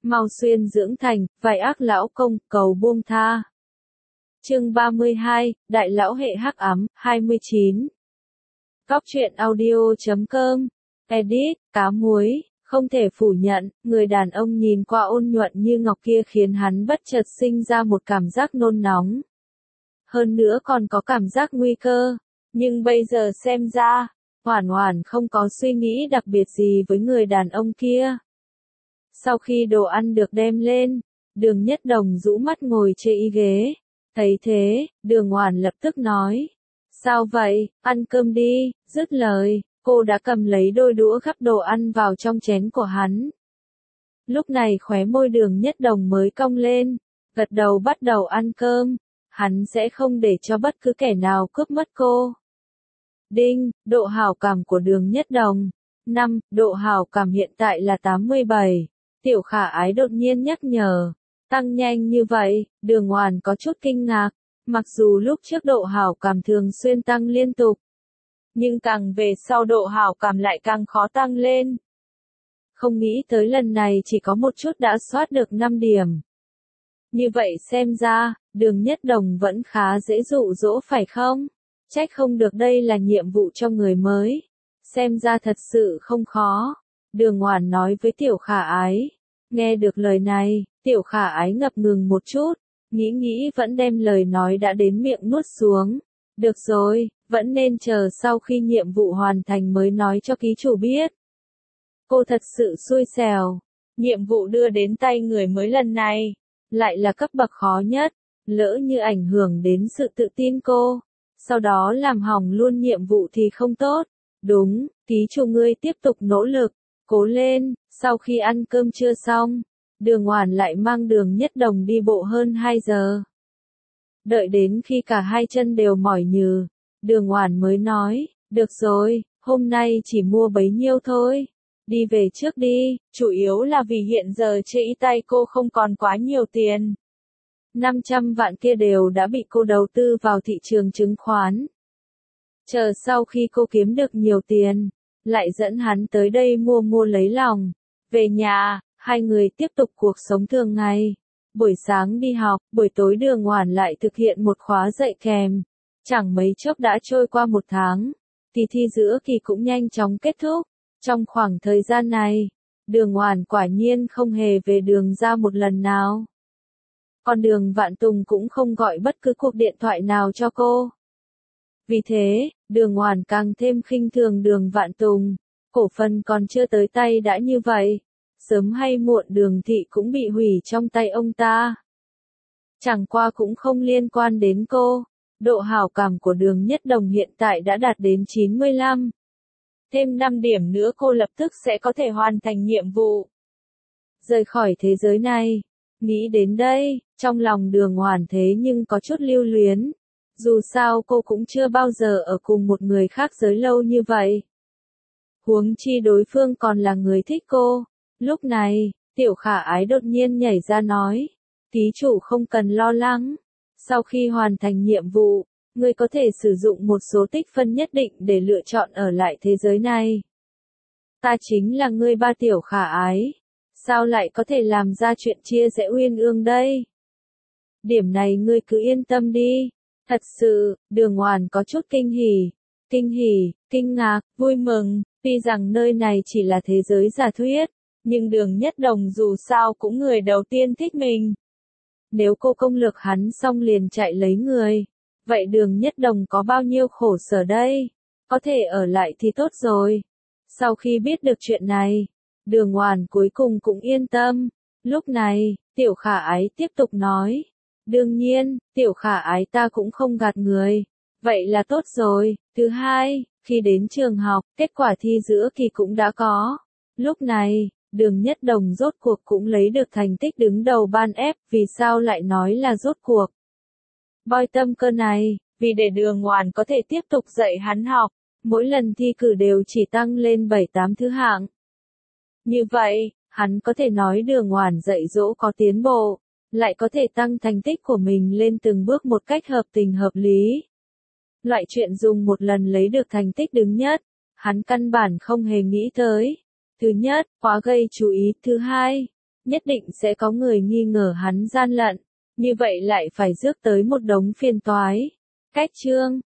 mau xuyên dưỡng thành, vài ác lão công, cầu buông tha. Chương 32, Đại lão hệ hắc ám, 29. Góc truyện audio.com. Edit, cá muối, không thể phủ nhận, người đàn ông nhìn qua ôn nhuận như ngọc kia khiến hắn bất chợt sinh ra một cảm giác nôn nóng. Hơn nữa còn có cảm giác nguy cơ, nhưng bây giờ xem ra, Hoản Hoản không có suy nghĩ đặc biệt gì với người đàn ông kia. Sau khi đồ ăn được đem lên, Đường Nhất Đồng rũ mắt ngồi trên ghế. Thấy thế, Đường Hoản lập tức nói. Sao vậy, ăn cơm đi, dứt lời, cô đã cầm lấy đôi đũa gắp đồ ăn vào trong chén của hắn. Lúc này khóe môi Đường Nhất Đồng mới cong lên, gật đầu bắt đầu ăn cơm, hắn sẽ không để cho bất cứ kẻ nào cướp mất cô. Đinh, độ hảo cảm của Đường Nhất Đồng. 5, độ hảo cảm hiện tại là 87. Tiểu Khả Ái đột nhiên nhắc nhở. Tăng nhanh như vậy, Đường Hoản có chút kinh ngạc. Mặc dù lúc trước độ hảo cảm thường xuyên tăng liên tục, nhưng càng về sau độ hảo cảm lại càng khó tăng lên. Không nghĩ tới lần này chỉ có một chút đã soát được 5 điểm. Như vậy xem ra, Đường Nhất Đồng vẫn khá dễ dụ dỗ phải không? Trách không được đây là nhiệm vụ cho người mới. Xem ra thật sự không khó. Đường Hoản nói với Tiểu Khả Ái. Nghe được lời này, Tiểu Khả Ái ngập ngừng một chút, nghĩ vẫn đem lời nói đã đến miệng nuốt xuống. Được rồi, vẫn nên chờ sau khi nhiệm vụ hoàn thành mới nói cho ký chủ biết. Cô thật sự xui xẻo. Nhiệm vụ đưa đến tay người mới lần này, lại là cấp bậc khó nhất, lỡ như ảnh hưởng đến sự tự tin cô. Sau đó làm hỏng luôn nhiệm vụ thì không tốt. Đúng, ký chủ ngươi tiếp tục nỗ lực, cố lên. Sau khi ăn cơm trưa xong, Đường Hoản lại mang Đường Nhất Đồng đi bộ hơn 2 giờ. Đợi đến khi cả hai chân đều mỏi nhừ, Đường Hoản mới nói, được rồi, hôm nay chỉ mua bấy nhiêu thôi. Đi về trước đi, chủ yếu là vì hiện giờ trên tay cô không còn quá nhiều tiền. 500 vạn kia đều đã bị cô đầu tư vào thị trường chứng khoán. Chờ sau khi cô kiếm được nhiều tiền, lại dẫn hắn tới đây mua lấy lòng. Về nhà, hai người tiếp tục cuộc sống thường ngày. Buổi sáng đi học, buổi tối Đường Hoản lại thực hiện một khóa dạy kèm. Chẳng mấy chốc đã trôi qua 1 tháng. Kỳ thi giữa kỳ cũng nhanh chóng kết thúc. Trong khoảng thời gian này, Đường Hoản quả nhiên không hề về Đường ra một lần nào. Còn Đường Vạn Tùng cũng không gọi bất cứ cuộc điện thoại nào cho cô. Vì thế, Đường Hoản càng thêm khinh thường Đường Vạn Tùng. Cổ phần còn chưa tới tay đã như vậy. Sớm hay muộn Đường thị cũng bị hủy trong tay ông ta. Chẳng qua cũng không liên quan đến cô. Độ hảo cảm của Đường Nhất Đồng hiện tại đã đạt đến 95. Thêm 5 điểm nữa cô lập tức sẽ có thể hoàn thành nhiệm vụ. Rời khỏi thế giới này. Nghĩ đến đây, trong lòng Đường Hoản thế nhưng có chút lưu luyến. Dù sao cô cũng chưa bao giờ ở cùng một người khác giới lâu như vậy. Huống chi đối phương còn là người thích cô. Lúc này, Tiểu Khả Ái đột nhiên nhảy ra nói. Ký chủ không cần lo lắng. Sau khi hoàn thành nhiệm vụ, ngươi có thể sử dụng một số tích phân nhất định để lựa chọn ở lại thế giới này. Ta chính là ngươi ba Tiểu Khả Ái. Sao lại có thể làm ra chuyện chia rẽ uyên ương đây? Điểm này ngươi cứ yên tâm đi. Thật sự, Đường Hoản có chút kinh hỉ, kinh ngạc, vui mừng. Tuy rằng nơi này chỉ là thế giới giả thuyết, nhưng Đường Nhất Đồng dù sao cũng người đầu tiên thích mình. Nếu cô công lược hắn xong liền chạy lấy người, vậy Đường Nhất Đồng có bao nhiêu khổ sở đây? Có thể ở lại thì tốt rồi. Sau khi biết được chuyện này, Đường Hoản cuối cùng cũng yên tâm. Lúc này, Tiểu Khả Ái tiếp tục nói. Đương nhiên, Tiểu Khả Ái ta cũng không gạt người. Vậy là tốt rồi. Thứ hai, khi đến trường học, kết quả thi giữa kỳ cũng đã có. Lúc này, Đường Nhất Đồng rốt cuộc cũng lấy được thành tích đứng đầu ban F. Vì sao lại nói là rốt cuộc? Boi tâm cơ này, vì để Đường Hoản có thể tiếp tục dạy hắn học, mỗi lần thi cử đều chỉ tăng lên 7-8 thứ hạng. Như vậy, hắn có thể nói Đường Hoản dạy dỗ có tiến bộ, lại có thể tăng thành tích của mình lên từng bước một cách hợp tình hợp lý. Loại chuyện dùng một lần lấy được thành tích đứng nhất, hắn căn bản không hề nghĩ tới. Thứ nhất, quá gây chú ý. Thứ hai, nhất định sẽ có người nghi ngờ hắn gian lận, như vậy lại phải rước tới một đống phiền toái. Cách chương